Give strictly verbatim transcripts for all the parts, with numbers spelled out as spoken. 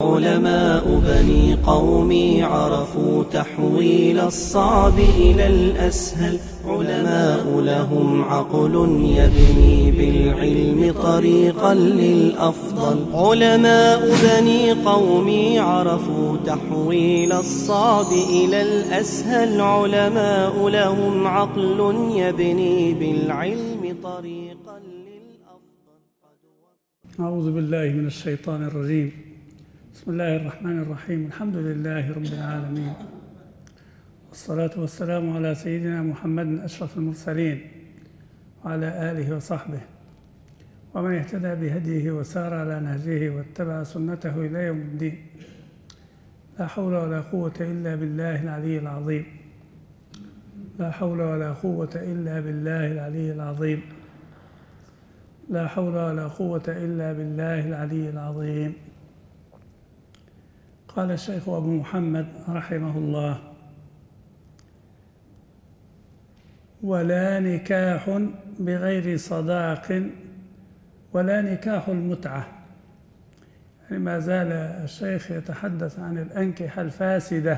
علماء بني قومي عرفوا تحويل الصعب إلى الأسهل. علماء لهم عقل يبني بالعلم طريقا للأفضل. علماء بني قومي عرفوا تحويل الصعب إلى الأسهل. علماء لهم عقل يبني بالعلم طريقا للأفضل. أعوذ بالله من الشيطان الرجيم. بسم الله الرحمن الرحيم. الحمد لله رب العالمين، والصلاة والسلام على سيدنا محمد أشرف المرسلين وعلى آله وصحبه ومن اهتدى بهديه وسار على نهجه واتبع سنته إلى يوم الدين. لا حول ولا قوة إلا بالله العلي العظيم. لا حول ولا قوة إلا بالله العلي العظيم. لا حول ولا قوة إلا بالله العلي العظيم. قال الشيخ أبو محمد رحمه الله: ولا نكاح بغير صداق ولا نكاح المتعة. يعني ما زال الشيخ يتحدث عن الأنكحة الفاسدة،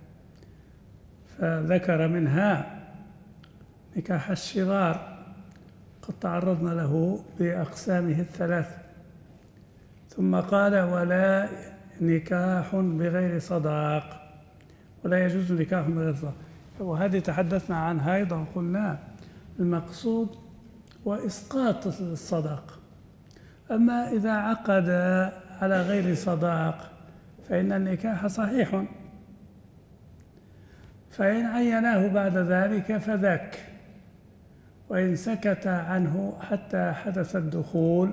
فذكر منها نكاح الشغار، قد تعرضنا له بأقسامه الثلاث، ثم قال: ولا نكاح بغير صداق، ولا يجوز نكاح بغير صداق. وهذه تحدثنا عنها أيضا، قلنا المقصود وإسقاط الصداق. أما إذا عقد على غير صداق فإن النكاح صحيح، فإن عيناه بعد ذلك فذاك، وإن سكت عنه حتى حدث الدخول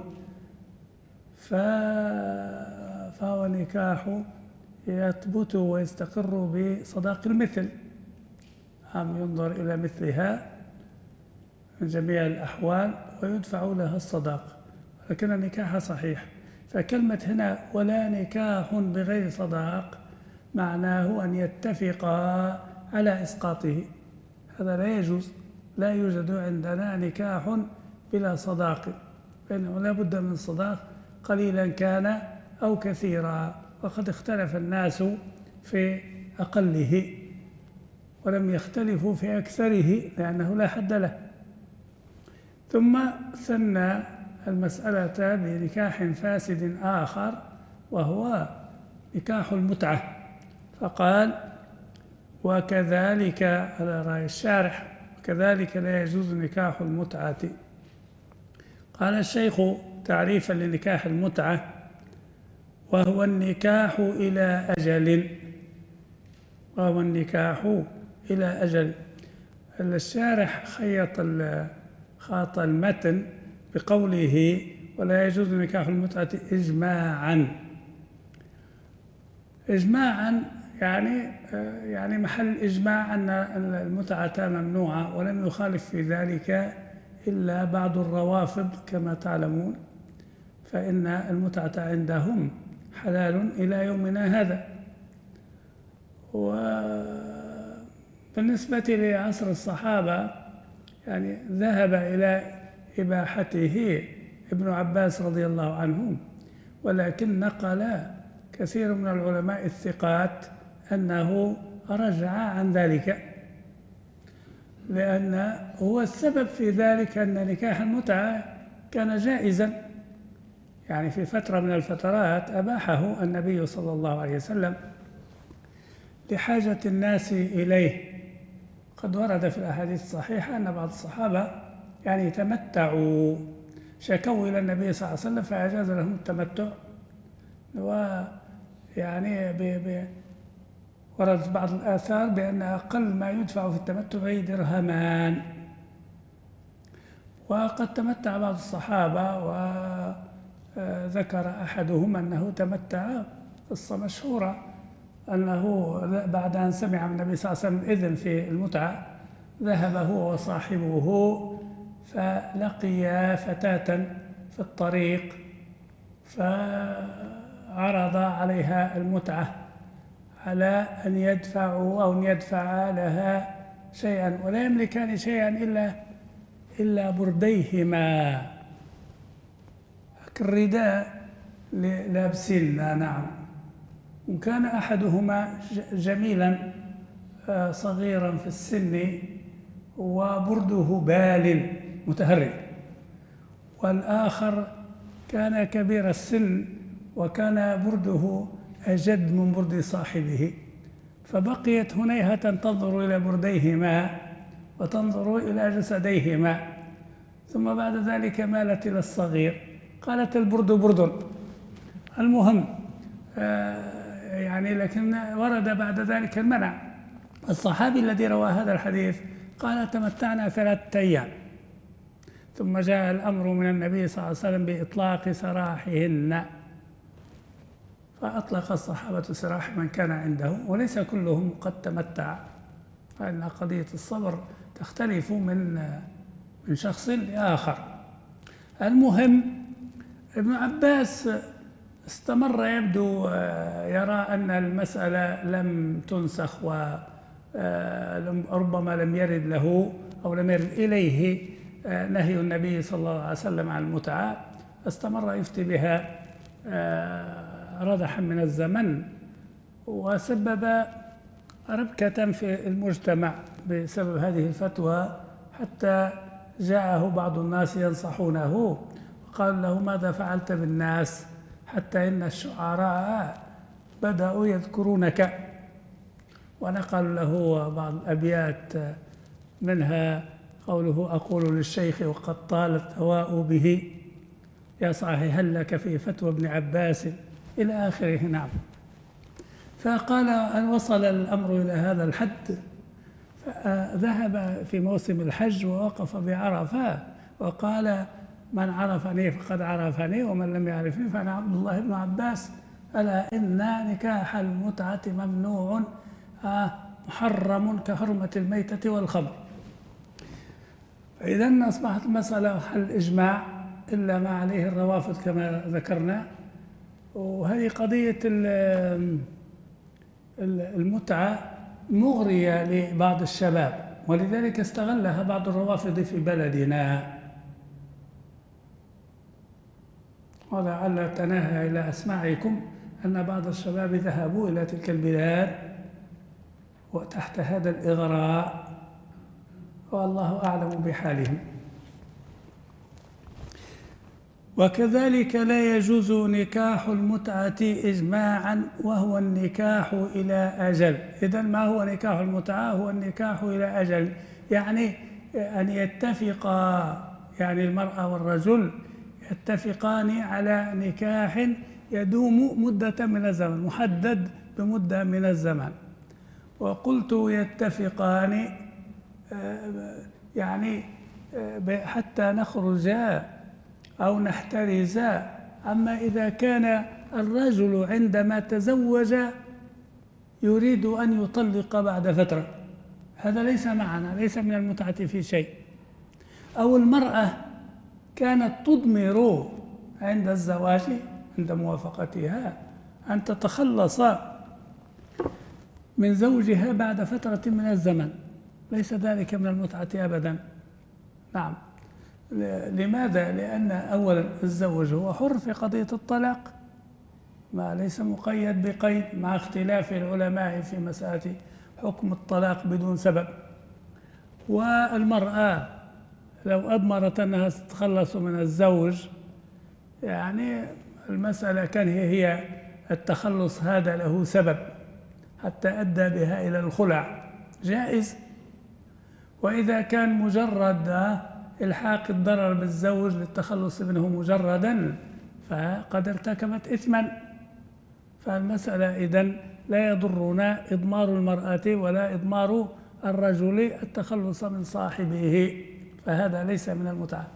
فهو نكاح يثبت ويستقر بصداق المثل. عم ينظر إلى مثلها من جميع الأحوال ويدفع لها الصداق، ولكن النكاح صحيح. فكلمة هنا ولا نكاح بغير صداق معناه أن يتفقا على إسقاطه. هذا لا يجوز، لا يوجد عندنا نكاح بلا صداق، فإنه لا بد من صداق قليلا كان أو كثيرا، وقد اختلف الناس في أقله ولم يختلفوا في أكثره لأنه لا حد له. ثم ثنى المسألة بنكاح فاسد آخر وهو نكاح المتعة، فقال: وكذلك على رأي الشارح كذلك لا يجوز نكاح المتعة. قال الشيخ تعريفا لنكاح المتعة: وهو النكاح إلى أجل. وهو النكاح إلى أجل. الشارح خيط خاط المتن بقوله: ولا يجوز نكاح المتعة إجماعا. إجماعا يعني يعني محل إجماع أن المتعة ممنوعة، ولم يخالف في ذلك إلا بعض الروافض كما تعلمون، فإن المتعة عندهم حلال إلى يومنا هذا. وبالنسبة لعصر الصحابة يعني ذهب إلى إباحته ابن عباس رضي الله عنهم، ولكن نقل كثير من العلماء الثقات أنه رجع عن ذلك، لأن هو السبب في ذلك أن نكاح المتعة كان جائزا. يعني في فترة من الفترات أباحه النبي صلى الله عليه وسلم لحاجة الناس إليه. قد ورد في الأحاديث الصحيحة أن بعض الصحابة يعني تمتعوا، شكوا إلى النبي صلى الله عليه وسلم فأجاز لهم التمتع. ويعني ب ب وردت بعض الآثار بأن أقل ما يدفع في التمتع درهمان. وقد تمتع بعض الصحابة، وذكر أحدهم أنه تمتع قصة مشهورة أنه بعد أن سمع من النبي صلى الله عليه وسلم إذن في المتعة ذهب هو وصاحبه فلقيا فتاة في الطريق فعرض عليها المتعة على أن يدفعوا أو أن يدفع لها شيئا، ولا يملكان شيئا إلا إلا برديهما. الرداء لابسنا، نعم، وكان أحدهما جميلا صغيرا في السن وبرده بال متهرب، والآخر كان كبير السن وكان برده أجد من برد صاحبه، فبقيت هنيهة تنظر إلى برديهما وتنظر إلى جسديهما، ثم بعد ذلك مالت إلى الصغير قالت البرد برد. المهم آه يعني لكن ورد بعد ذلك المنع. الصحابي الذي روى هذا الحديث قال تمتعنا ثلاثة أيام، ثم جاء الأمر من النبي صلى الله عليه وسلم بإطلاق سراحهن، فأطلق الصحابة سراح من كان عنده، وليس كلهم قد تمتع، فإن قضية الصبر تختلف من من شخص لآخر. المهم ابن عباس استمر يبدو يرى أن المسألة لم تنسخ وربما لم يرد له أو لم يرد إليه نهي النبي صلى الله عليه وسلم عن المتعة، استمر يفتي بها ردحا من الزمن، وسبب ربكة في المجتمع بسبب هذه الفتوى، حتى جاءه بعض الناس ينصحونه وقال له ماذا فعلت بالناس حتى إن الشعراء بدأوا يذكرونك، ونقل له بعض الأبيات منها قوله أقول للشيخ وقد طال الثواء به يا صاحي هل لك في فتوى ابن عباس إلى آخره. نعم. فقال أن وصل الأمر إلى هذا الحد، ذهب في موسم الحج ووقف بعرفة وقال من عرفني فقد عرفني ومن لم يعرفني فأنا عبد الله بن عباس، ألا إن نكاح المتعة ممنوع محرم كحرمة الميتة والخمر. إذن أصبحت المسألة حل إجماع إلا ما عليه الروافض كما ذكرنا، وهذه قضية المتعة مغرية لبعض الشباب، ولذلك استغلها بعض الروافض في بلدنا، ولعل تناهى إلى أسماعكم أن بعض الشباب ذهبوا إلى تلك البلاد وتحت هذا الإغراء، والله أعلم بحالهم. وكذلك لا يجوز نكاح المتعة إجماعا وهو النكاح إلى أجل. إذن ما هو نكاح المتعة؟ هو النكاح إلى أجل، يعني أن يتفقا، يعني المرأة والرجل يتفقان على نكاح يدوم مدة من الزمن، محدد بمدة من الزمن. وقلت يتفقان يعني حتى نخرجا أو نحترزا. أما إذا كان الرجل عندما تزوج يريد أن يطلق بعد فترة، هذا ليس معنا، ليس من المتعة في شيء. أو المرأة كانت تضمر عند الزواج عند موافقتها أن تتخلص من زوجها بعد فترة من الزمن، ليس ذلك من المتعة أبدا. نعم. لماذا؟ لأن أولا الزوج هو حر في قضية الطلاق، ما ليس مقيد بقيد، مع اختلاف العلماء في مسألة حكم الطلاق بدون سبب. والمرأة لو أضمرت أنها تتخلص من الزوج، يعني المسألة كان هي, هي التخلص هذا له سبب حتى أدى بها إلى الخلع، جائز. وإذا كان مجرد إلحاق الضرر بالزوج للتخلص منه مجردا فقد ارتكبت إثما. فالمسألة إذن لا يضرنا إضمار المرأة ولا إضمار الرجل التخلص من صاحبه، فهذا ليس من المتعة.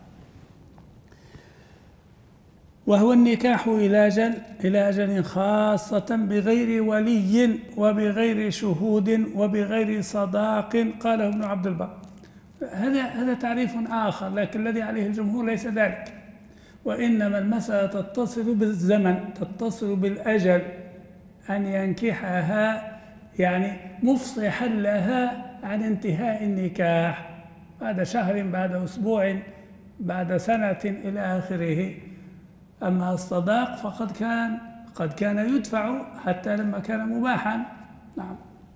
وهو النكاح إلى أجل إلى أجل خاصة بغير ولي وبغير شهود وبغير صداق، قاله ابن عبد البر. هذا هذا تعريف آخر، لكن الذي عليه الجمهور ليس ذلك، وإنما المسألة تتصل بالزمن، تتصل بالأجل، أن ينكحها يعني مفصحا لها عن انتهاء النكاح بعد شهر، بعد أسبوع، بعد سنة إلى آخره. أما الصداق فقد كان قد كان يدفع حتى لما كان مباحا. نعم.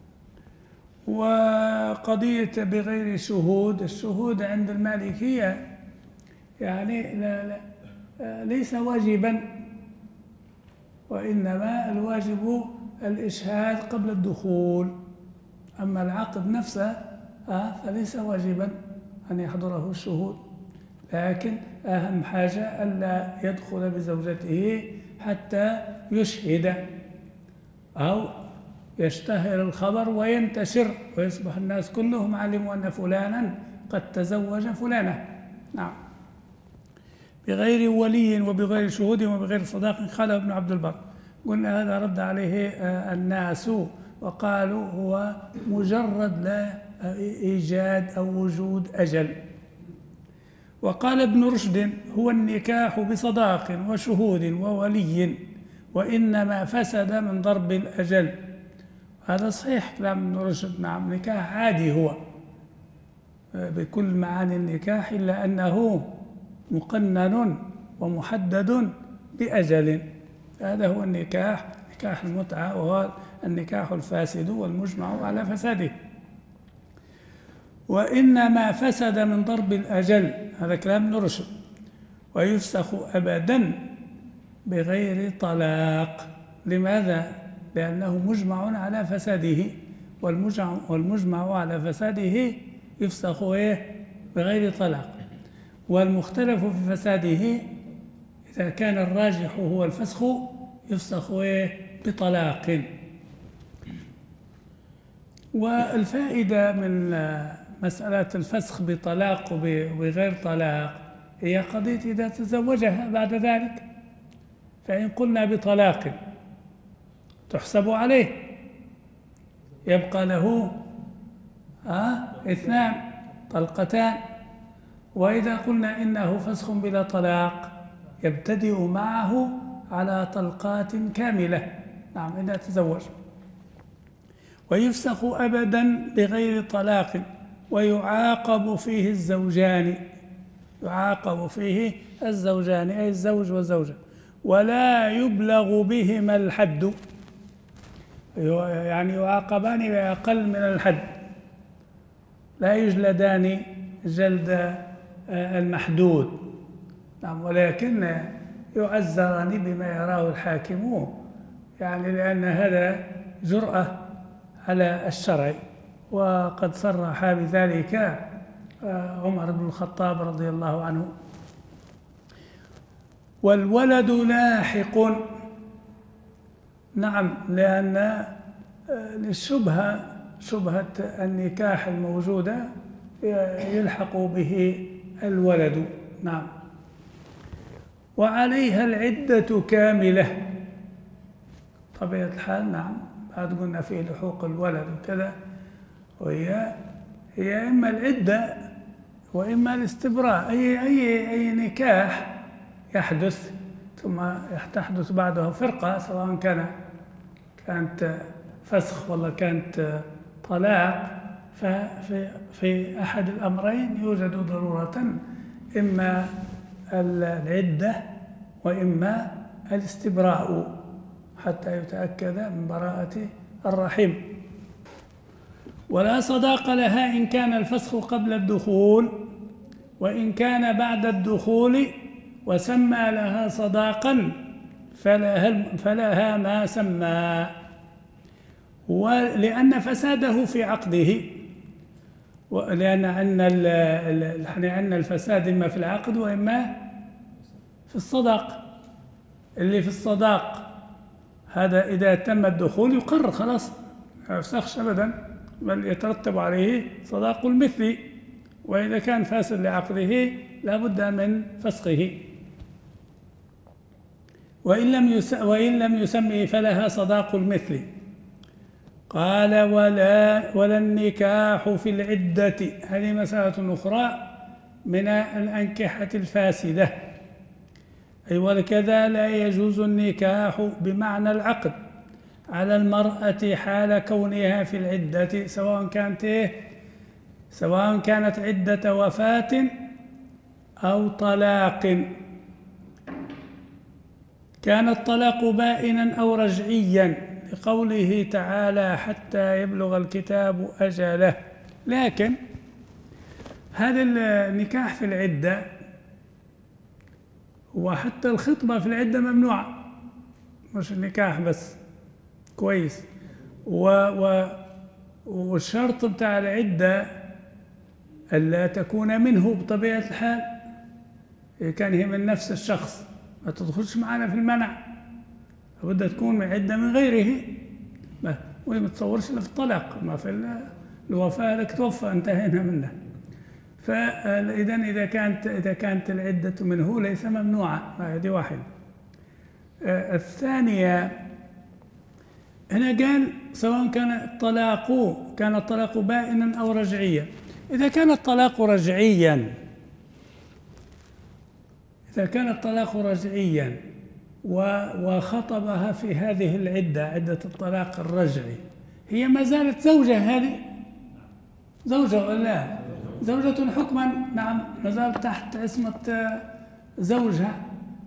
وقضية بغير شهود، الشهود عند المالكية يعني لا لا ليس واجبا، وإنما الواجب الإشهاد قبل الدخول. أما العقد نفسه فليس واجبا أن يحضره الشهود، لكن أهم حاجة ألا يدخل بزوجته حتى يشهد أو يشتهر الخبر وينتشر ويصبح الناس كلهم علموا أن فلانا قد تزوج فلانة. نعم. بغير ولي وبغير شهود وبغير صداق قاله ابن عبد البر. قلنا هذا رد عليه الناس وقالوا هو مجرد لا إيجاد أو وجود أجل. وقال ابن رشد هو النكاح بصداق وشهود وولي وإنما فسد من ضرب الأجل. هذا صحيح كلام ابن رشد. نعم، نكاح عادي هو بكل معاني النكاح، إلا أنه مقنن ومحدد بأجل. هذا هو النكاح، نكاح المتعة، وهو النكاح الفاسد والمجمع على فساده. وإنما فسد من ضرب الأجل، هذا كلام ابن رشد. ويفسخ أبدا بغير طلاق. لماذا؟ لأنه مجمع على فساده، والمجمع, والمجمع على فساده يفسخ إيه؟ بغير طلاق. والمختلف في فساده إذا كان الراجح هو الفسخ يفسخ إيه؟ بطلاق. والفائدة من مسألة الفسخ بطلاق وبغير طلاق هي قضية إذا تزوجها بعد ذلك، فإن قلنا بطلاق تحسب عليه، يبقى له آه اثنان طلقتان. وإذا قلنا إنه فسخ بلا طلاق يبتدئ معه على طلقات كاملة. نعم، إذا تزوج. ويفسخ أبدا بغير طلاق، ويعاقب فيه الزوجان، يعاقب فيه الزوجان أي الزوج والزوجة، ولا يبلغ بهما الحد، يعني يعاقبان بأقل من الحد، لا يجلدان جلد المحدود. نعم، ولكن يعزران بما يراه الحاكم، يعني لأن هذا جرأة على الشرع. وقد صرح بذلك عمر بن الخطاب رضي الله عنه. والولد لاحق. نعم، لأن للشبهة شبهة النكاح الموجودة يلحق به الولد. نعم. وعليها العدة كاملة طبيعة الحال. نعم، بعد قلنا فيه لحوق الولد وكذا، وهي هي إما العدة وإما الاستبراء. أي أي أي نكاح يحدث ثم تحدث بعده فرقة، سواء كان كانت فسخ ولا كانت طلاق، ففي في أحد الأمرين يوجد ضرورة، إما العدة وإما الاستبراء حتى يتأكد من براءة الرحم. ولا صداق لها إن كان الفسخ قبل الدخول، وإن كان بعد الدخول وسمى لها صداقا فلها, فلها ما سمى، ولأن فساده في عقده، ولأن عندنا الفساد إما في العقد وإما في الصداق. اللي في الصداق هذا إذا تم الدخول يقر خلاص ما يفسخش أبدا، بل يترتب عليه صداق المثل. وإذا كان فاسد لعقده لا بد من فسخه. وإن لم يس وإن لم يسمه فلها صداق المثل. قال ولا ولا النكاح في العدة. هذه مسألة أخرى من الأنكحة الفاسدة. أي وكذا لا يجوز النكاح بمعنى العقد على المرأة حال كونها في العدة، سواء كانت إيه؟ سواء كانت عدة وفاة أو طلاق. كان الطلاق بائنا أو رجعيا لقوله تعالى حتى يبلغ الكتاب أجله. لكن هذا النكاح في العدة وحتى الخطبة في العدة ممنوعة، مش النكاح بس، كويس. و و والشرط بتاع العدة ألا تكون منه بطبيعة الحال، كان هي من نفس الشخص ما تدخلش معنا في المنع، بدها تكون من عدة من غيره، وهي ما تصورش إلا في الطلاق، ما في الوفاة لك توفى انتهينا منه. فإذا إذا كانت إذا كانت العدة منه ليس ممنوعة، هذه واحدة. الثانية هنا قال سواء كان الطلاق كان الطلاق بائنا أو رجعيا. إذا كان الطلاق رجعيا إذا كان الطلاق رجعيا وخطبها في هذه العدة، عدة الطلاق الرجعي، هي ما زالت زوجة، هذه زوجة ولا لا؟ زوجة حكما، نعم، ما زالت تحت عصمة زوجها.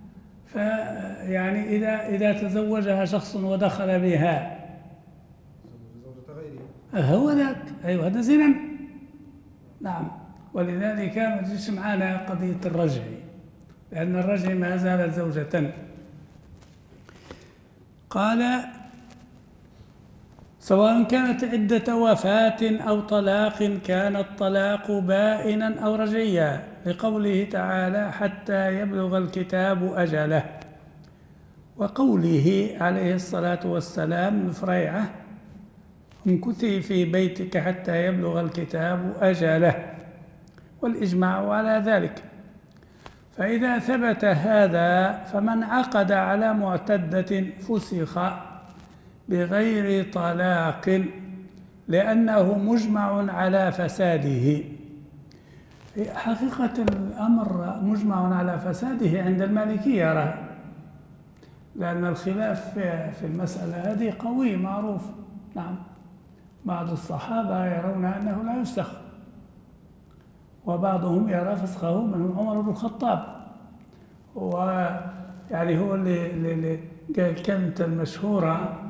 فيعني إذا إذا تزوجها شخص ودخل بها هو ذاك، أيوه هذا زنا، نعم. ولذلك ما تجيش معنا قضية الرجعي، لأن الرجعي ما زالت زوجة. قال سواء كانت عدة وفاة أو طلاق كان الطلاق بائنا أو رجعيا لقوله تعالى حتى يبلغ الكتاب أجله، وقوله عليه الصلاة والسلام لفريعة امكثي في بيتك حتى يبلغ الكتاب أجله، والإجماع على ذلك. فإذا ثبت هذا فمن عقد على معتدة فسخ بغير طلاق لأنه مجمع على فساده. حقيقة الأمر مجمع على فساده عند المالكية راه، لأن الخلاف في المسألة هذه قوي معروف، نعم. بعض الصحابة يرون أنه لا يفسخ، وبعضهم يرى فسخه، منهم عمر بن الخطاب، ويعني هو اللي, اللي قال كلمة المشهورة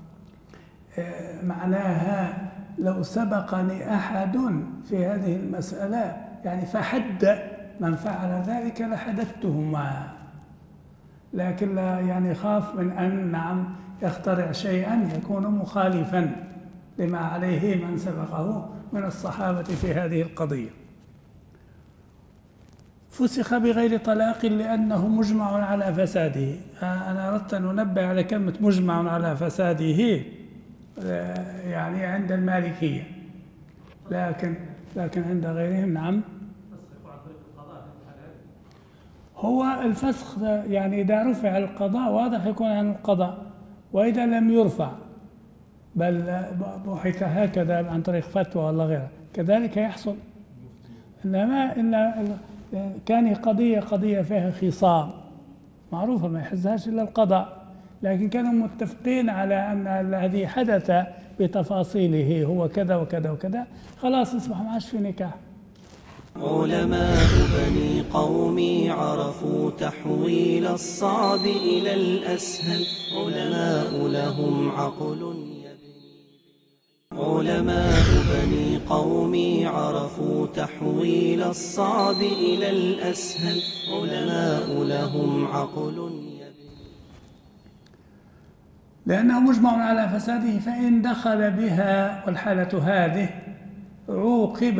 معناها لو سبقني أحد في هذه المسألة يعني فحد من فعل ذلك لحدثته معه، لكن لا يعني خاف من أن نعم يخترع شيئا يكون مخالفا لما عليه من سبقه من الصحابة في هذه القضية. فسخ بغير طلاق لأنه مجمع على فساده. أنا أردت أن أنبه على كلمة مجمع على فساده، يعني عند المالكية، لكن لكن عند غيرهم نعم. هو الفسخ يعني إذا رفع القضاء واضح يكون عن القضاء، وإذا لم يرفع بل بحث هكذا عن طريق فتوى ولا غيره كذلك يحصل. إنما إن كان قضية قضية فيها خصام معروفة ما يحزهاش إلا القضاء، لكن كانوا متفقين على أن الذي حدث بتفاصيله هو كذا وكذا وكذا، خلاص أصبح ما عادش في نكاح. علماء بني قومي عرفوا تحويل الصعب إلى الأسهل، علماء لهم عقل علماء بني قومي عرفوا تحويل الصعب إلى الأسهل، علماء لهم عقل لأنه مجمع على فساده، فإن دخل بها والحالة هذه عوقب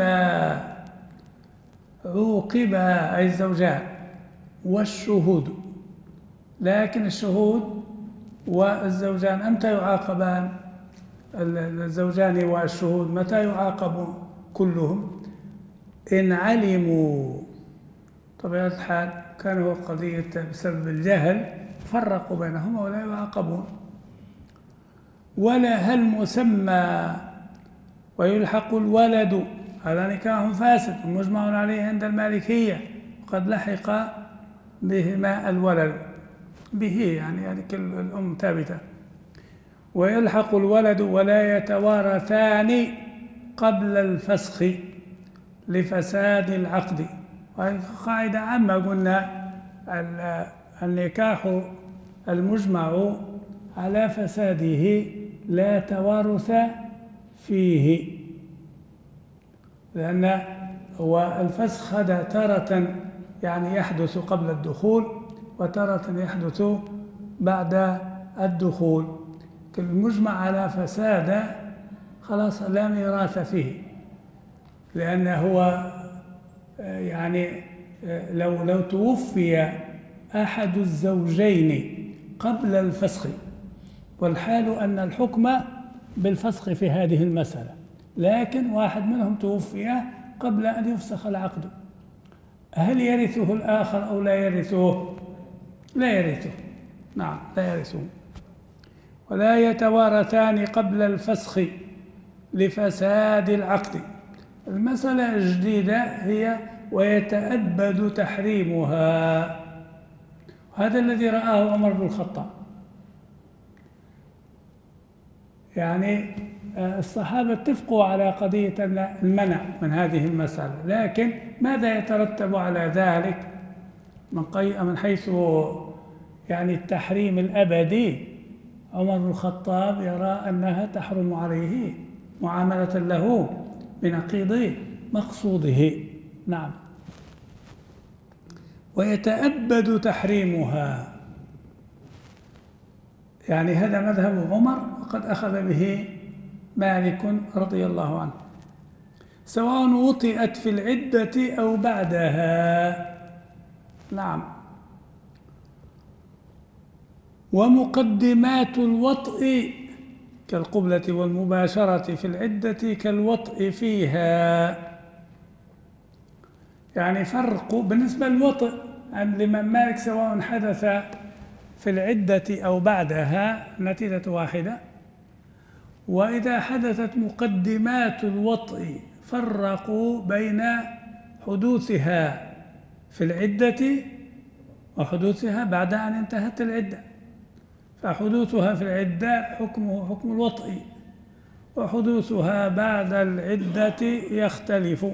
عوقب أي الزوجان والشهود. لكن الشهود والزوجان أمتى يعاقبان؟ الزوجان والشهود متى يعاقبون كلهم؟ إن علموا، طبيعة الحال كان هو قضية بسبب الجهل فرقوا بينهما ولا يعاقبون. ولا هل مسمى ويلحق الولد، هذا نكاح فاسد مجمع عليه عند المالكية، وقد لحق بهما الولد به يعني يعني كل الأم ثابتة. ويلحق الولد ولا يتوارثان قبل الفسخ لفساد العقد. وهذه قاعدة عامة، قلنا النكاح المجمع على فساده لا توارث فيه، لأن هو الفسخ هذا تارة يعني يحدث قبل الدخول وتارة يحدث بعد الدخول. المجمع على فساد خلاص لا ميراث فيه، لأنه هو يعني لو لو توفي أحد الزوجين قبل الفسخ، والحال أن الحكم بالفسخ في هذه المسألة، لكن واحد منهم توفي قبل أن يفسخ العقد، هل يرثه الآخر أو لا يرثه؟ لا يرثه، نعم لا يرثه. ولا يتوارثان قبل الفسخ لفساد العقد. المسألة الجديدة هي ويتأبد تحريمها، هذا الذي رآه عمر بن الخطاب. يعني الصحابة اتفقوا على قضية المنع من هذه المسألة، لكن ماذا يترتب على ذلك من حيث يعني التحريم الأبدي؟ عمر بن الخطاب يرى أنها تحرم عليه معاملة له بنقيض مقصوده. نعم. ويتأبد تحريمها، يعني هذا مذهب عمر وقد أخذ به مالك رضي الله عنه، سواء وطئت في العدة أو بعدها. نعم. ومقدمات الوطء كالقبلة والمباشرة في العدة كالوطء فيها. يعني فرق بالنسبة للوطء عند الإمام مالك سواء حدث في العدة أو بعدها نتيجة واحدة، وإذا حدثت مقدمات الوطء فرقوا بين حدوثها في العدة وحدوثها بعد أن انتهت العدة، فحدوثها في العدة حكمه حكم الوطء، وحدوثها بعد العدة يختلف.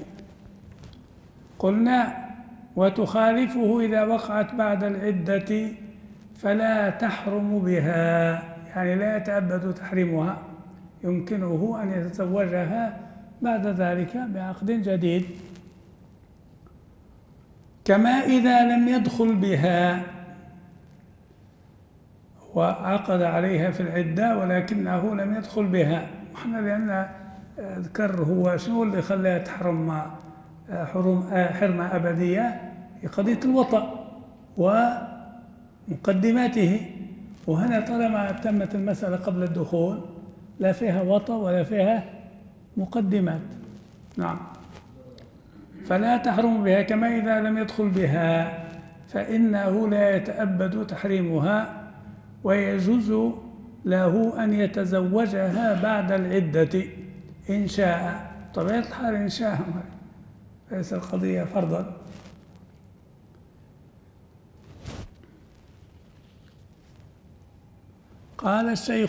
قلنا وتخالفه إذا وقعت بعد العدة فلا تحرم بها، يعني لا يتأبد تحريمها، يمكنه أن يتزوجها بعد ذلك بعقد جديد. كما إذا لم يدخل بها وعقد عليها في العدة ولكنه لم يدخل بها، وإحنا لأن ذكر هو شنو اللي خلاها تحرم حرم حرمة أبدية، قضية الوطأ ومقدماته، وهنا طالما تمت المسألة قبل الدخول لا فيها وطأ ولا فيها مقدمات. نعم. فلا تحرم بها كما إذا لم يدخل بها، فإنه لا يتأبد تحريمها، ويجوز له أن يتزوجها بعد العدة إن شاء. طبيعة الحال إن شاء، ليس القضية فرضا. قال الشيخ: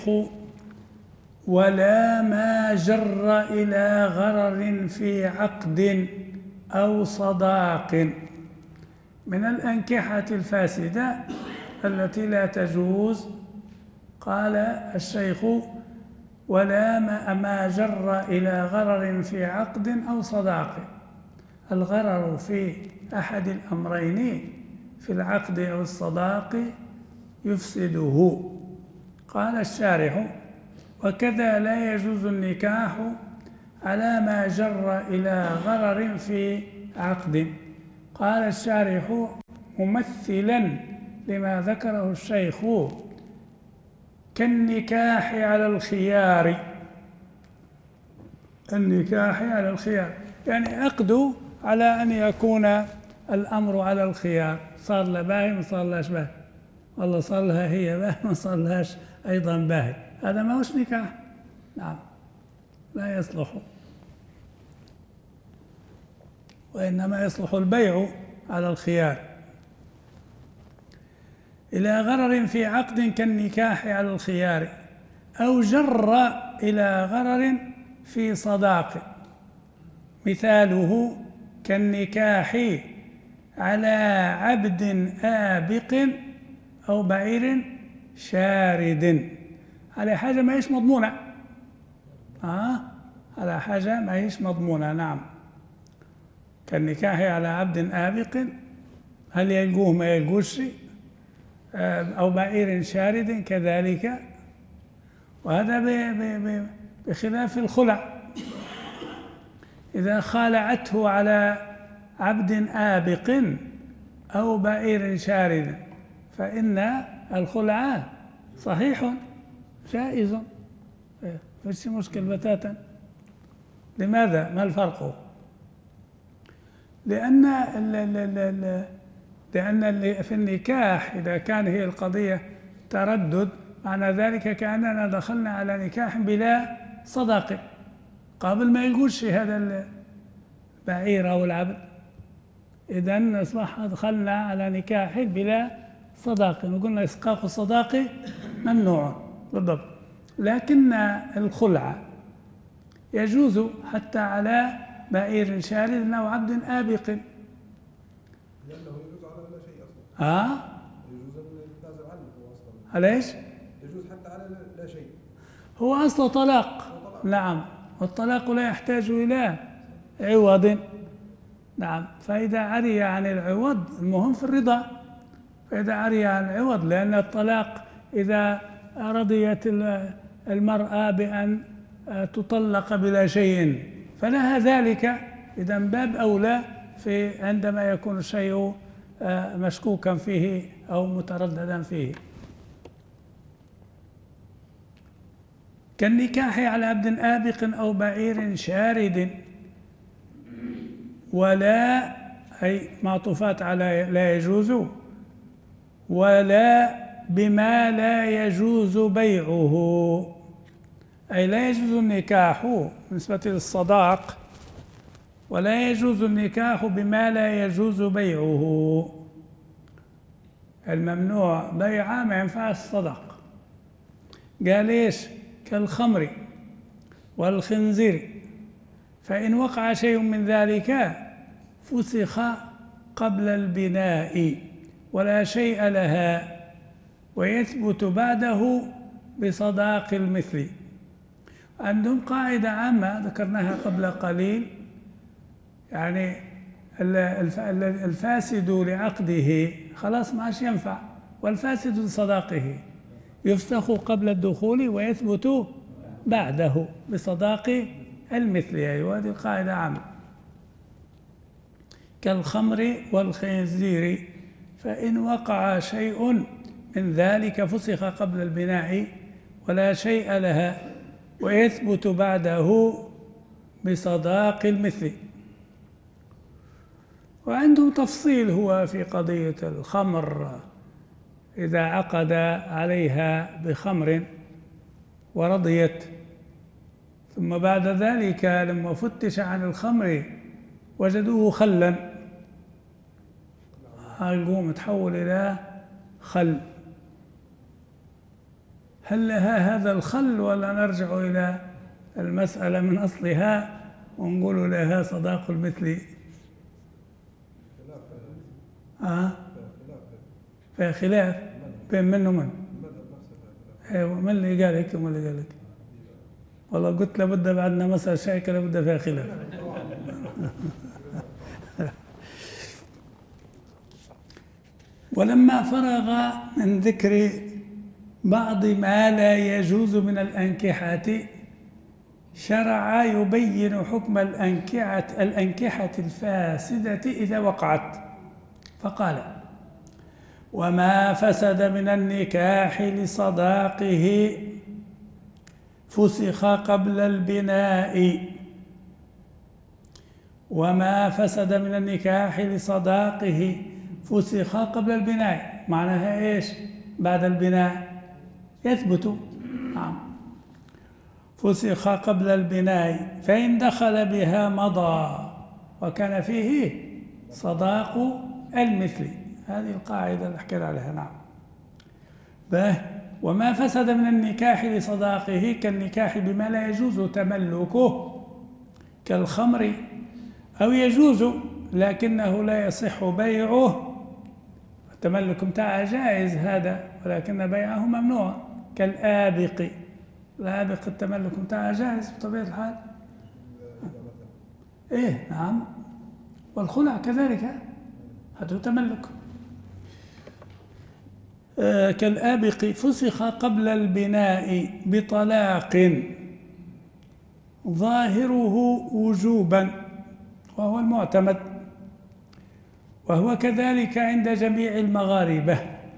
ولا ما جر إلى غرر في عقد أو صداق من الأنكحة الفاسدة التي لا تجوز. قال الشيخ: ولا ما جر إلى غرر في عقد أو صداق. الغرر في أحد الأمرين في العقد أو الصداق يفسده. قال الشارح: وكذا لا يجوز النكاح على ما جر إلى غرر في عقد. قال الشارح ممثلا لما ذكره الشيخ: كالنكاح على الخيار. النكاح على الخيار يعني عقد على أن يكون الأمر على الخيار، صار له باهي ما صار لهاش باهي، والله صار لها هي باهي ما صار لهاش أيضا باهي، هذا ما هوش نكاح. نعم، لا يصلح، وإنما يصلح البيع على الخيار. إلى غرر في عقد كالنكاح على الخيار، أو جر إلى غرر في صداق. مثاله كالنكاح على عبد آبق أو بعير شارد، على حاجة ما هيش مضمونة. آه على حاجة ما هيش مضمونة. نعم، كالنكاح على عبد آبق، هل يلقوه ما يلقوش، أو بعير شارد كذلك. وهذا بخلاف الخلع، إذا خالعته على عبد آبق أو بعير شارد فإن الخلع صحيح جائز، فيش مشكل بتاتا. لماذا؟ ما الفرق؟ لأن ال ال ال لأن في النكاح إذا كان هي القضية تردد، معنى ذلك كأننا دخلنا على نكاح بلا صداقة، قبل ما يقولش هذا البعير أو العبد، إذن أصبح دخلنا على نكاح بلا صداقة، وقلنا إسقاط الصداقة ممنوع بالضبط. لكن الخلع يجوز حتى على بعير شارد أو عبد آبق. لأنه يجوز على لا شيء أصلا. آه يجوز النازل عنه هو أصلا. على إيش؟ يجوز حتى على لا شيء. هو أصل طلاق. نعم، والطلاق لا يحتاج إلى عوض. نعم، فإذا عري عن العوض، المهم في الرضا، فإذا عري عن العوض، لأن الطلاق إذا رضيت المرأة بأن تطلق بلا شيء فلها ذلك، إذا باب أولى في عندما يكون الشيء مشكوكا فيه أو مترددا فيه. كالنكاح على عبد آبق أو بعير شارد، ولا أي معطوفات على لا يجوز، ولا بما لا يجوز بيعه، أي لا يجوز النكاح بالنسبة للصداق، ولا يجوز النكاح بما لا يجوز بيعه. الممنوع بيعه ما ينفعش الصداق. قال إيش؟ كالخمر والخنزير، فإن وقع شيء من ذلك فسخ قبل البناء ولا شيء لها، ويثبت بعده بصداق المثل. عندهم قاعدة عامة ذكرناها قبل قليل، يعني الفاسد لعقده خلاص ما عادش ينفع، والفاسد لصداقه يفسخ قبل الدخول ويثبت بعده بصداق المثل. أيوة، هذه القاعدة عامة. كالخمر والخنزير، فإن وقع شيء من ذلك فسخ قبل البناء ولا شيء لها، ويثبت بعده بصداق المثل. وعنده تفصيل هو في قضية الخمر، إذا عقد عليها بخمر ورضيت، ثم بعد ذلك لما فتش عن الخمر وجدوه خلا، هيقوم تحول إلى خل، هل لها هذا الخل ولا نرجع إلى المسألة من أصلها ونقول لها صداق المثل؟ آه فيها خلاف بين من ومن. ايوه، من اللي قال هيك ومن اللي قال هيك؟ والله قلت لابد بعدنا مسألة شائكة لابد فيها خلاف. ولما فرغ من ذكر بعض ما لا يجوز من الأنكحة شرع يبين حكم الأنكحة الأنكحة الفاسدة إذا وقعت، فقال: وما فسد من النكاح لصداقه فسخ قبل البناء. وما فسد من النكاح لصداقه فسخ قبل البناء، معناها إيش؟ بعد البناء يثبت. نعم، فسخ قبل البناء، فإن دخل بها مضى وكان فيه صداق المثل. هذه القاعدة اللي حكينا عليها. نعم. به وما فسد من النكاح لصداقه كالنكاح بما لا يجوز تملكه كالخمر، أو يجوز لكنه لا يصح بيعه، التملك متاعها جائز هذا، ولكن بيعه ممنوع كالآبق. الآبق التملك متاعها جائز بطبيعة الحال. إيه نعم، والخلع كذلك هذا تملك. آه كالآبق فسخ قبل البناء بطلاق ظاهره وجوبا وهو المعتمد، وهو كذلك عند جميع المغاربة،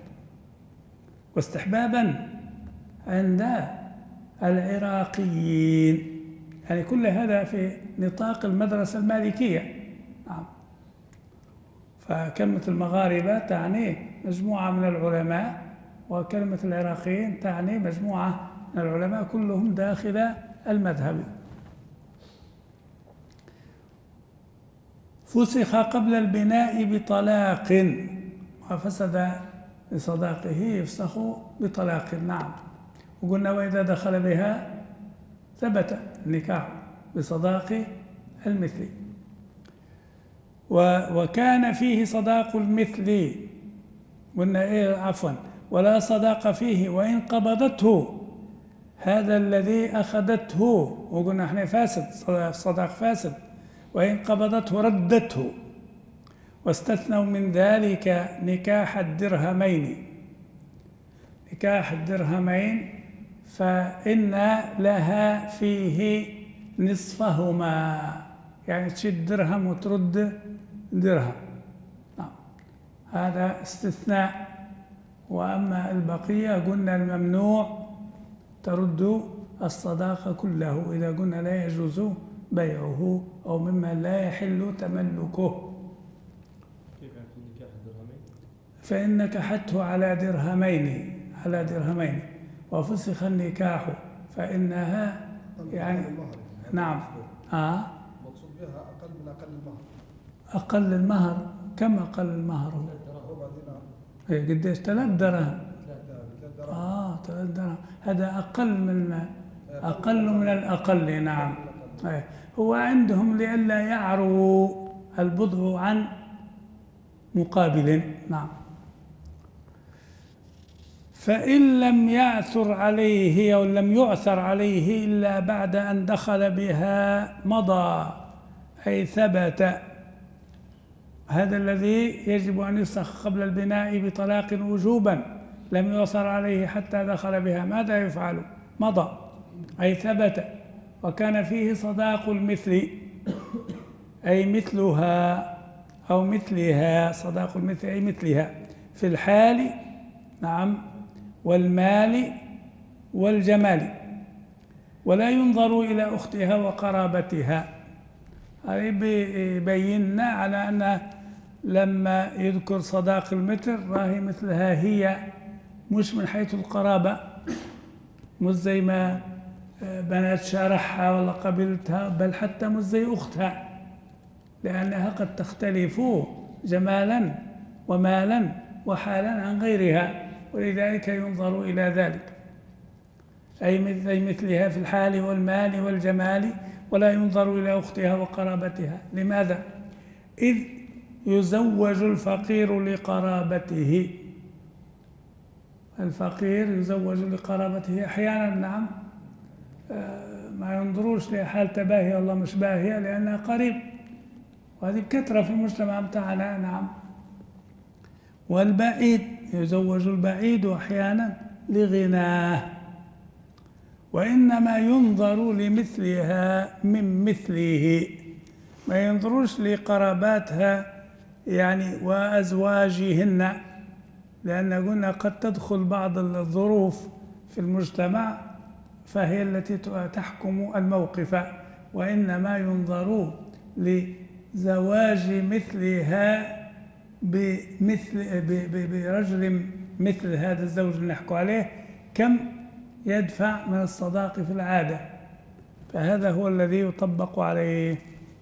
واستحبابا عند العراقيين. يعني كل هذا في نطاق المدرسة المالكية. نعم. فكلمة المغاربة تعني مجموعة من العلماء، وكلمة العراقيين تعني مجموعة من العلماء كلهم داخل المذهب. فسخ قبل البناء بطلاق وفسد بصداقه يفسخ بطلاق. نعم. وقلنا وإذا دخل بها ثبت النكاح بصداق المثل. وكان فيه صداق المثل، قلنا إيه عفوا ولا صداق فيه وإن قبضته هذا الذي أخذته، وقلنا احنا فاسد صداق فاسد، وإن قبضته ردته. واستثنوا من ذلك نكاح الدرهمين. نكاح الدرهمين فإن لها فيه نصفهما، يعني تشد درهم وترد درهم. نعم. هذا استثناء. وأما البقية قلنا الممنوع ترد الصداق كله إذا قلنا لا يجوز بيعه أو مما لا يحل تملكه. كيف في نكاح الدرهمين؟ فإن نكحته على درهمين على درهمين وفسخ النكاح فإنها يعني نعم آه مقصود بها أقل من أقل المهر. أقل المهر. كم أقل المهر هو؟ ربع دينار. إيه قديش؟ ثلاث دراهم. ثلاث دراهم. آه ثلاث دراهم، هذا أقل من أقل من الأقل. نعم. إيه. هو عندهم لئلا يعروا البضع عن مقابل. نعم. فإن لم يعثر عليه أو لم يعثر عليه إلا بعد أن دخل بها مضى، أي ثبت. هذا الذي يجب أن يفسخ قبل البناء بطلاق وجوبا لم يعثر عليه حتى دخل بها، ماذا يفعل؟ مضى أي ثبت. وكان فيه صداق المثل أي مثلها أو مثلها، صداق المثل أي مثلها في الحال نعم والمال والجمال، ولا ينظر إلى أختها وقرابتها. هذا يبيننا على أن لما يذكر صداق المثل راهي مثلها هي، مش من حيث القرابة، مش زي ما بنات شارحها ولا قبيلتها، بل حتى مش زي أختها، لأنها قد تختلف جمالا ومالا وحالا عن غيرها، ولذلك ينظر إلى ذلك. أي مثلها في الحال والمال والجمال، ولا ينظر إلى أختها وقرابتها. لماذا؟ إذ يزوج الفقير لقرابته. الفقير يزوج لقرابته أحيانا. نعم. آه ما ينظروش لحالته باهية والله مش باهية لأنها قريب، وهذه كثرة في المجتمع بتاعنا. نعم. والبعيد يزوج البعيد أحيانا لغناه. وإنما ينظر لمثلها من مثله، ما ينظروش لقراباتها يعني وأزواجهن، لأن قلنا قد تدخل بعض الظروف في المجتمع فهي التي تحكم الموقف، وإنما ينظر لزواج مثلها بمثل برجل مثل هذا الزوج اللي نحكوا عليه، كم يدفع من الصداق في العادة، فهذا هو الذي يطبق عليه.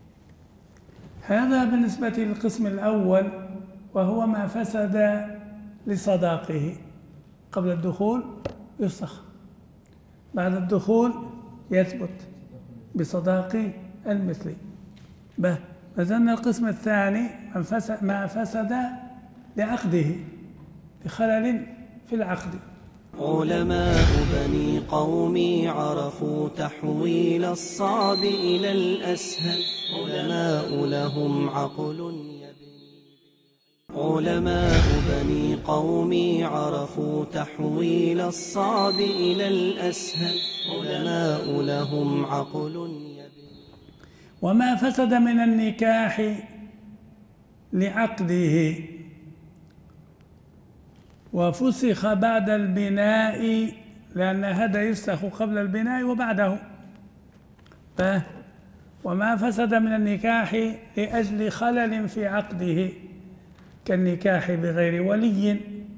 هذا بالنسبة للقسم الأول، وهو ما فسد لصداقه. قبل الدخول يفسخ، بعد الدخول يثبت بصداق المثل. نزلنا القسم الثاني ما فسد لعقده. لخلل في العقد. علماء بني قومي عرفوا تحويل الصعب إلى الأسهل. علماء لهم عقل يبني. علماء بني قومي عرفوا تحويل الصعب إلى الأسهل. علماء لهم عقل يبني. وما فسد من النكاح لعقده وفسخ بعد البناء، لأن هذا يفسخ قبل البناء وبعده. وما فسد من النكاح لأجل خلل في عقده كالنكاح بغير ولي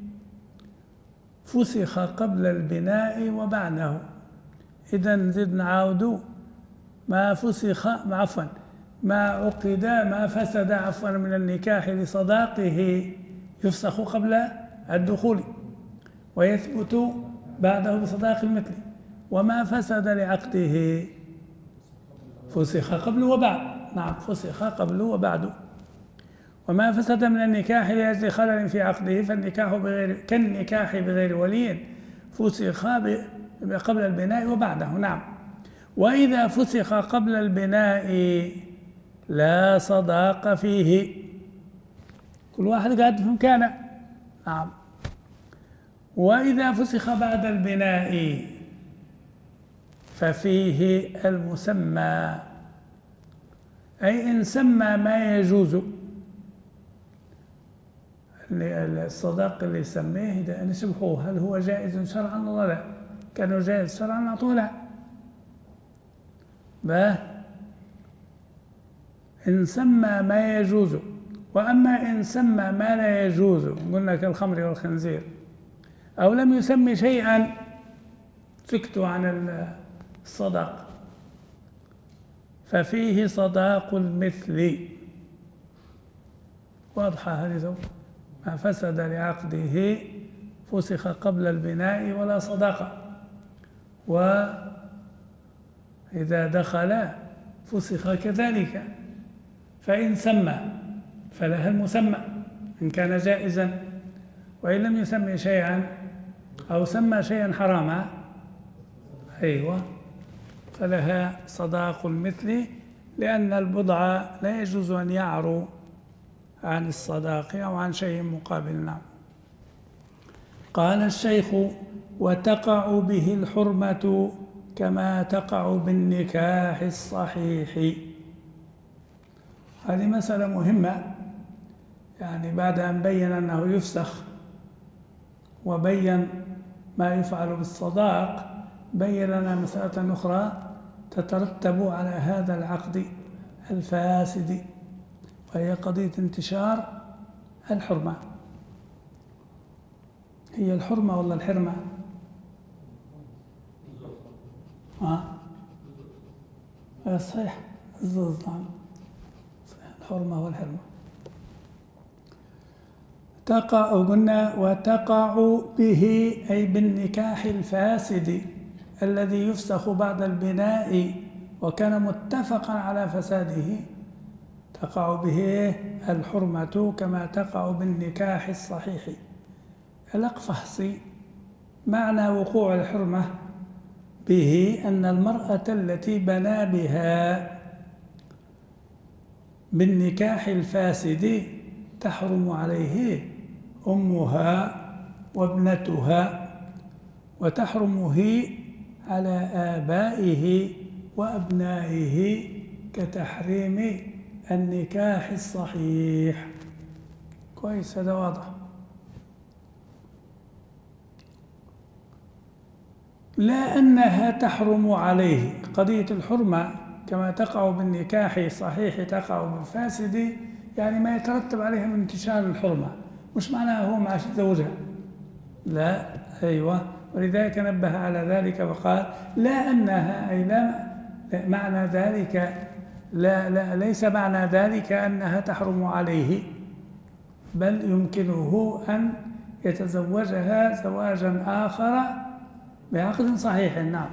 فسخ قبل البناء وبعده. إذن زد نعاود ما فسخ عفوا ما عقد ما فسد عفوا من النكاح لصداقه يفسخ قبل الدخول ويثبت بعده بصداق المثل. وما فسد لعقده فسخ قبل وبعد. نعم فسخ قبل وبعد. وما فسد من النكاح لأجل خلل في عقده فالنكاح بغير كالنكاح بغير ولي فسخ قبل البناء وبعده. نعم. وإذا فسخ قبل البناء لا صداق فيه. كل واحد قاعد في مكانه. نعم. وإذا فسخ بعد البناء ففيه المسمى، أي إن سمى ما يجوز. الصداق اللي يسميه إذا نشبهوه هل هو جائز شرعا ولا لا؟ كانوا جائز شرعا نعطوه لا. باه إن سمى ما يجوز. وأما إن سمى ما لا يجوز قلنا كالخمر والخنزير أو لم يسمي شيئا سكتوا عن الصداق ففيه صداق المثل. واضحة هذه. ما فسد لعقده فسخ قبل البناء ولا صداقة. وإذا دخل فسخ كذلك. فإن سمى فلها المسمى إن كان جائزا، وإن لم يسمي شيئا أو سمى شيئا حراما أيوة فلها صداق المثل، لأن البضع لا يجوز أن يعرو عن الصداق أو عن شيء مقابل. نعم. قال الشيخ: وتقع به الحرمة كما تقع بالنكاح الصحيح. هذه مسألة مهمة، يعني بعد أن بين أنه يفسخ وبين ما يفعل بالصداق بين لنا مسألة أخرى تترتب على هذا العقد الفاسد، وهي قضية انتشار الحرمة. هي الحرمة ولا الحرمة؟ ها؟ صحيح الزوز. نعم الحرمة والحرمة. تقع قلنا وتقع به أي بالنكاح الفاسد الذي يفسخ بعد البناء وكان متفقا على فساده، تقع به الحرمة كما تقع بالنكاح الصحيح. الأقفصي معنى وقوع الحرمة به أن المرأة التي بنى بها بالنكاح الفاسد تحرم عليه أمها وابنتها، وتحرم هي على آبائه وأبنائه كتحريم النكاح الصحيح. كويس، هذا واضح. لا أنها تحرم عليه. قضية الحرمة كما تقع بالنكاح الصحيح تقع بالفاسد، يعني ما يترتب عليها من انتشار الحرمة، مش معناها هو معاش زوجها، لا. أيوة، ولذلك نبه على ذلك فقال لا أنها، أي لا معنى ذلك، لا, لا ليس معنى ذلك أنها تحرم عليه، بل يمكنه أن يتزوجها زواجا آخر بعقد صحيح. نعم،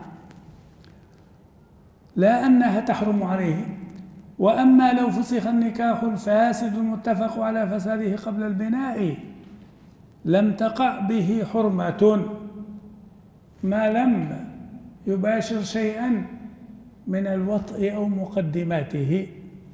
لا أنها تحرم عليه. وأما لو فسخ النكاح الفاسد المتفق على فساده قبل البناء لم تقع به حرمة ما لم يباشر شيئا من الوطء أو مقدماته.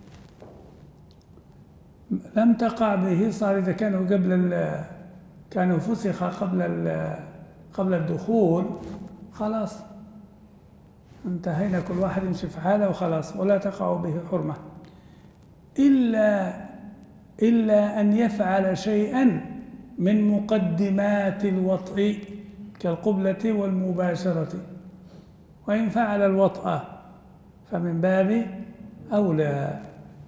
لم تقع به صار إذا كانوا قبل كانوا فسخ قبل قبل الدخول خلاص انتهينا، كل واحد يمشي في حاله وخلاص، ولا تقع به حرمة إلا إلا أن يفعل شيئا من مقدمات الوطء كالقبلة والمباشرة، وإن فعل الوطأ فمن باب أولى.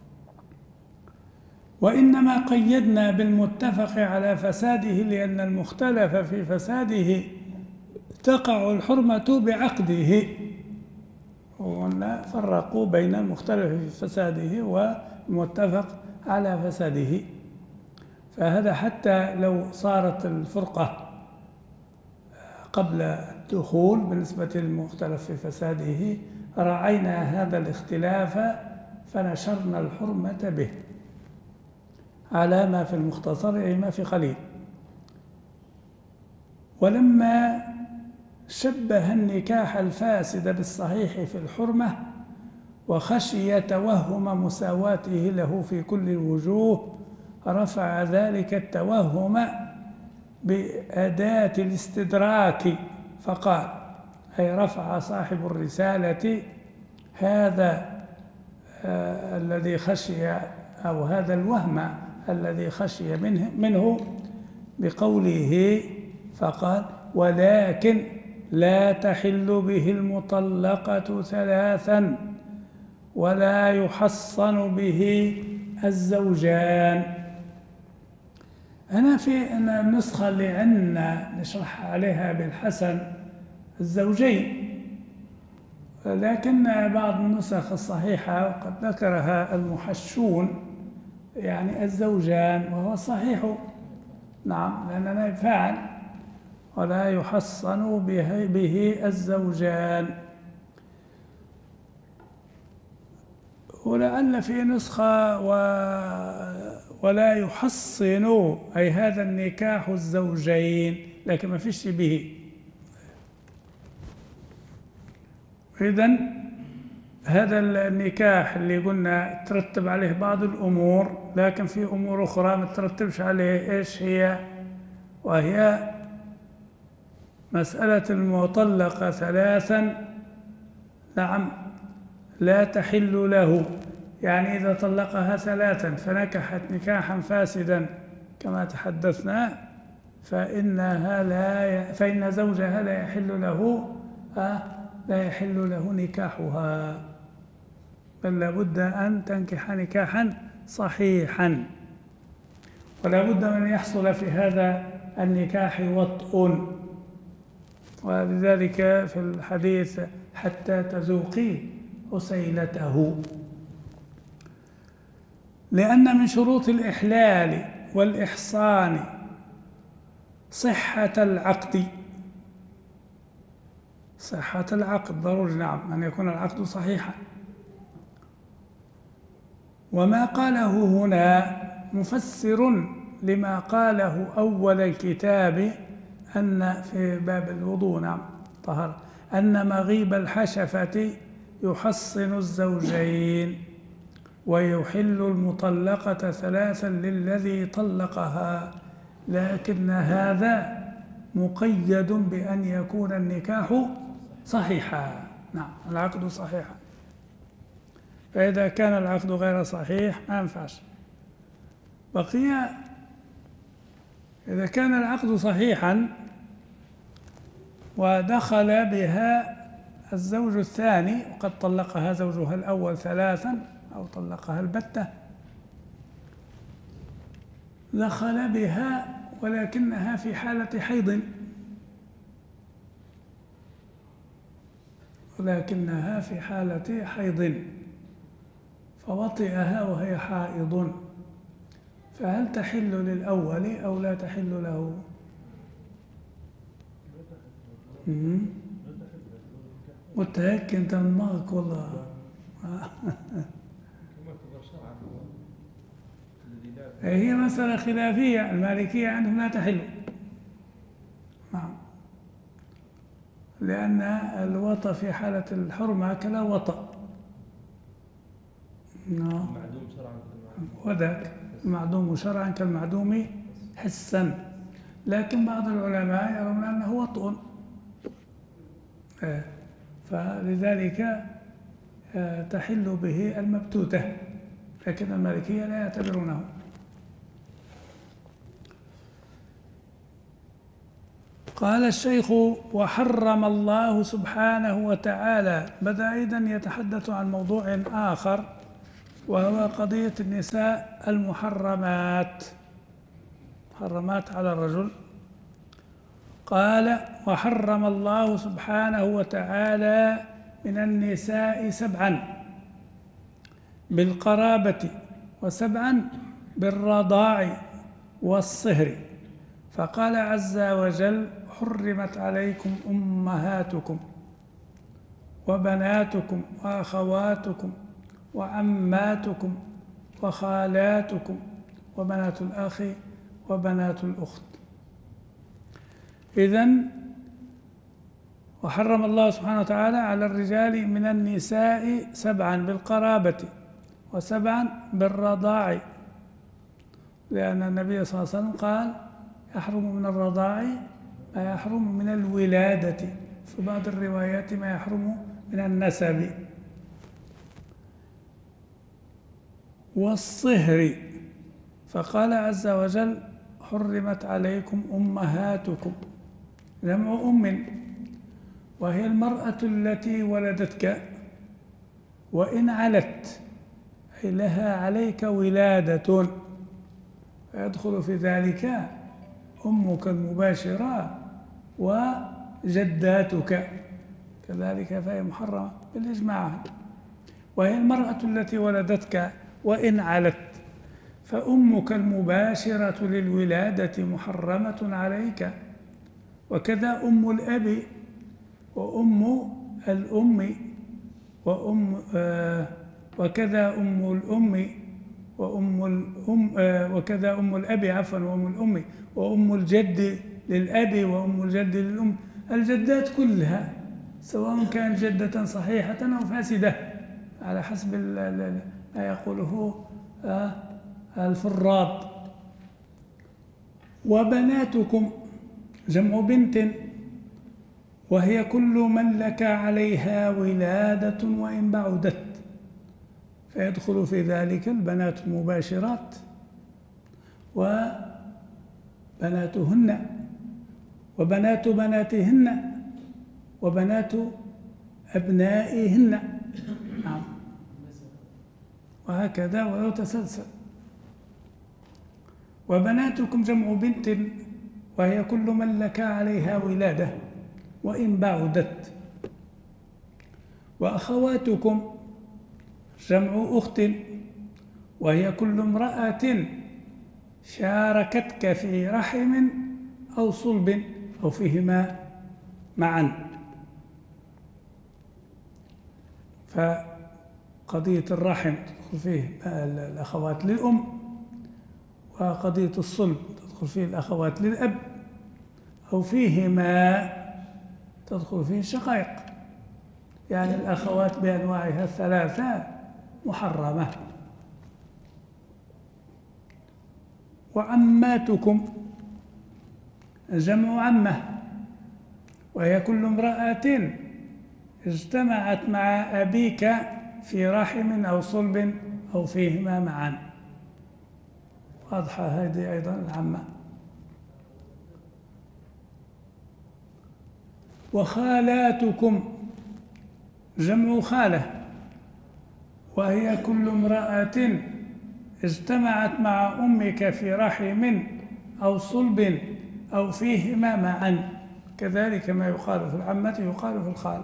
وإنما قيدنا بالمتفق على فساده لأن المختلف في فساده تقع الحرمة بعقده، وقلنا فرقوا بين المختلف في فساده والمتفق على فساده. فهذا حتى لو صارت الفرقة قبل الدخول بالنسبة للمختلف في فساده راعينا هذا الاختلاف فنشرنا الحرمة به على ما في المختصر أي ما في قليل. ولما شبه النكاح الفاسد بالصحيح في الحرمة وخشي توهم مساواته له في كل الوجوه رفع ذلك التوهم بأداة الاستدراك فقال، أي رفع صاحب الرسالة هذا آه الذي خشي أو هذا الوهم الذي خشي منه, منه بقوله فقال ولكن لا تحل به المطلقة ثلاثا ولا يحصن به الزوجان. هنا في النسخة اللي عندنا نشرح عليها بالحسن الزوجين، لكن بعض النسخ الصحيحة وقد ذكرها المحشون يعني الزوجان، وهو صحيح نعم لأننا فاعل ولا يحصن به, به الزوجان. ولعل في نسخة و ولا يحصن أي هذا النكاح الزوجين، لكن ما فيش به. إذن هذا النكاح اللي قلنا ترتب عليه بعض الأمور، لكن في أمور أخرى ما ترتبش عليه. إيش هي؟ وهي مسألة المطلقة ثلاثا نعم لا تحل له، يعني إذا طلقها ثلاثا فنكحت نكاحا فاسدا كما تحدثنا فإنها لا فإن زوجها لا يحل له آه لا يحل له نكاحها، بل لابد أن تنكح نكاحا صحيحا، ولا بد من يحصل في هذا النكاح وطء. ولذلك في الحديث حتى تذوقي أسيلته، لأن من شروط الإحلال والإحصان صحة العقد. صحة العقد ضروري نعم أن يكون العقد صحيحا. وما قاله هنا مفسر لما قاله أول الكتاب أن في باب الوضوء نعم طهر أن مغيب الحشفة يحصن الزوجين ويحل المطلقة ثلاثا للذي طلقها، لكن هذا مقيد بأن يكون النكاح صحيحا. نعم العقد صحيحا، فإذا كان العقد غير صحيح ما ينفعش. بقي إذا كان العقد صحيحا ودخل بها الزوج الثاني وقد طلقها زوجها الأول ثلاثا أو طلقها البتة، دخل بها ولكنها في حالة حيض ولكنها في حالة حيض فوطئها وهي حائض، فهل تحل للأول أو لا تحل له؟ متهك أنت من دماغك والله. هي مسألة خلافية، المالكية عندهم لا تحل لأن الوطأ في حالة الحرمة كلا وطأ. معدوم شرعا وذاك المعدوم شرعا كالمعدوم حسا، لكن بعض العلماء يرون أنه وطء، فلذلك تحل به المبتوتة، لكن المالكية لا يعتبرونه. قال الشيخ: وحرم الله سبحانه وتعالى. بدأ أيضا يتحدث عن موضوع آخر، وهو قضية النساء المحرمات، محرمات على الرجل. قال: وحرم الله سبحانه وتعالى من النساء سبعا بالقرابة، وسبعا بالرضاع والصهر، فقال عز وجل: حرمت عليكم أمهاتكم وبناتكم وأخواتكم وعماتكم وخالاتكم وبنات الأخ وبنات الأخت. إذن وحرم الله سبحانه وتعالى على الرجال من النساء سبعا بالقرابة وسبعا بالرضاع، لأن النبي صلى الله عليه وسلم قال: يحرم من الرضاع ما يحرم من الولادة، في بعض الروايات ما يحرم من النسب. والصهر، فقال عز وجل: حرمت عليكم أمهاتكم، جمع أم، وهي المرأة التي ولدتك وإن علت، أي لها عليك ولادة، فيدخل في ذلك أمك المباشرة وجداتك كذلك، فهي محرمة بالإجماع. وهي المرأة التي ولدتك وإن علت، فأمك المباشرة للولادة محرمة عليك، وكذا أم الأب وأم الأم وأم آه وكذا أم الأم وأم الأم آه وكذا أم الأب عفوا وأم الأم وأم الجد للأب وأم الجد للأم. الجدات كلها سواء كانت جدة صحيحة أو فاسدة على حسب ما يقوله آه الفراط. وبناتكم جمع بنت، وهي كل من لك عليها ولادة وإن بعدت، فيدخل في ذلك البنات المباشرات وبناتهن وبنات بناتهن وبنات أبنائهن، نعم، وهكذا ويتسلسل. وبناتكم جمع بنت، وهي كل من لك عليها ولادة وإن بعدت. وأخواتكم جمع أخت، وهي كل امرأة شاركتك في رحم أو صلب أو فيهما معا. فقضية الرحم تدخل فيه الأخوات للأم، وقضية الصلب تدخل فيه الأخوات للأب، أو فيهما تدخل فيه الشقائق، يعني الأخوات بأنواعها الثلاثة محرمة. وعماتكم جمع عمة، وهي كل امرأة اجتمعت مع أبيك في رحم أو صلب أو فيهما معا. واضحة هذه أيضا العمة. وخالاتكم جمع خالة، وهي كل امرأة اجتمعت مع أمك في رحم أو صلب أو فيهما معا، كذلك ما يقال في العمة يقال في الخالة.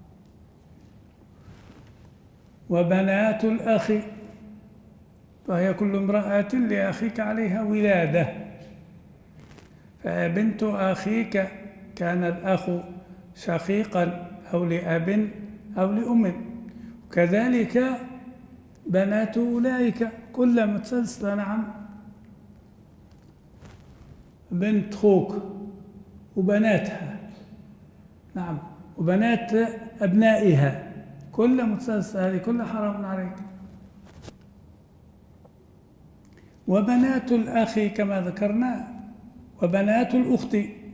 وبنات الأخ، وهي كل امرأة لأخيك عليها ولادة، فبنت أخيك كان الأخ شقيقا أو لأب أو لأم، كذلك بنات أولئك كلها متسلسلة. نعم، بنت خوك وبناتها، نعم، وبنات أبنائها، كل متسلسل هذه كلها حرام عليك. وبنات الأخ كما ذكرنا، وبنات الأخت،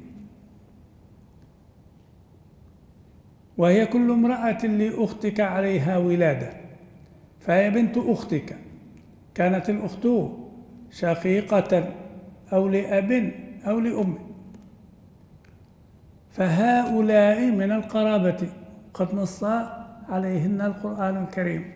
وهي كل امرأة لأختك عليها ولادة، فهي بنت أختك، كانت الأخت شقيقة أو لأب أو لأم، فهؤلاء من القرابة قد نص عليهن القرآن الكريم.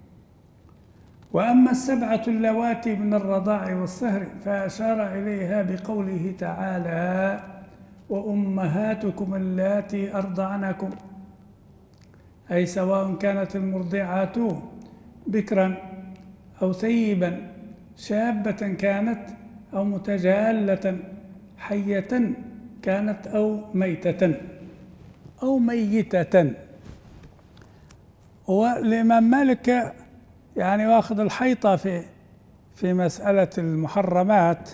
وأما السبعة اللواتي من الرضاع والسهر فأشار إليها بقوله تعالى: وأمهاتكم اللاتي أرضعنكم، أي سواء كانت المرضعات بكرا أو ثيبا، شابة كانت أو متجالة، حية كانت أو ميتة أو ميتة. والإمام مالك يعني واخذ الحيطة في في مسألة المحرمات،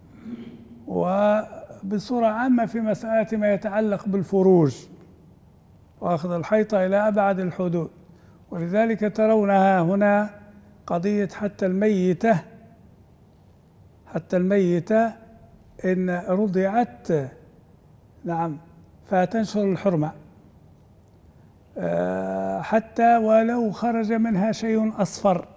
وبصورة عامة في مسألة ما يتعلق بالفروج، واخذ الحيطة إلى أبعد الحدود. ولذلك ترونها هنا قضية حتى الميتة، حتى الميتة إن رضعت نعم فتنشر الحرمة، حتى ولو خرج منها شيء أصفر.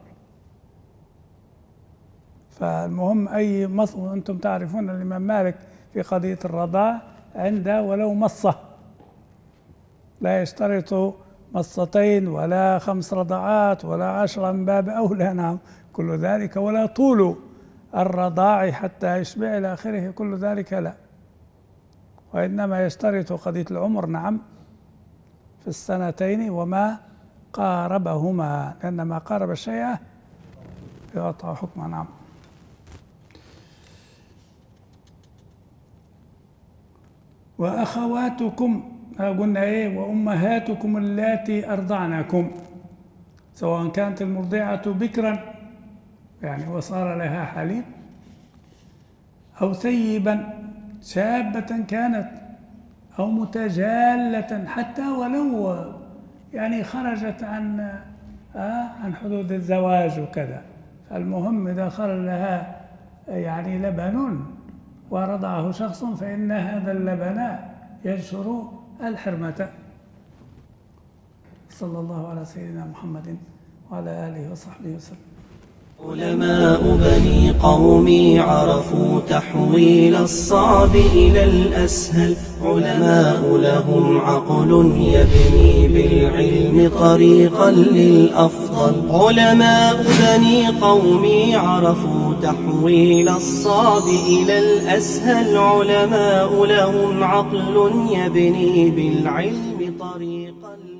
فالمهم أي مص، وأنتم تعرفون الإمام مالك في قضية الرضاع عنده ولو مصة، لا يشترط مصتين ولا خمس رضعات ولا عشرة من باب أولى، نعم كل ذلك، ولا طول الرضاع حتى يشبع إلى آخره، كل ذلك لا، وإنما يشترط قضية العمر نعم في السنتين وما قاربهما، لأن ما قارب الشيء يعطى حكما. نعم. وأخواتكم قلنا إيه؟ وأمهاتكم اللاتي أرضعنكم، سواء كانت المرضعة بكرا يعني وصار لها حليب، أو ثيبا شابة كانت، أو متجالة، حتى ولو يعني خرجت عن آه عن حدود الزواج وكذا. المهم إذا خرج لها يعني لبن ورضعه شخص فإن هذا اللبن ينشر الحرمة. صلى الله على سيدنا محمد وعلى آله وصحبه وسلم. علماء بني قومي عرفوا تحويل الصعب إلى الأسهل، علماء لهم عقل يبني بالعلم طريقا للأفضل. علماء بني قومي عرفوا تحويل الصعب إلى الأسهل، علماء لهم عقل يبني بالعلم طريقا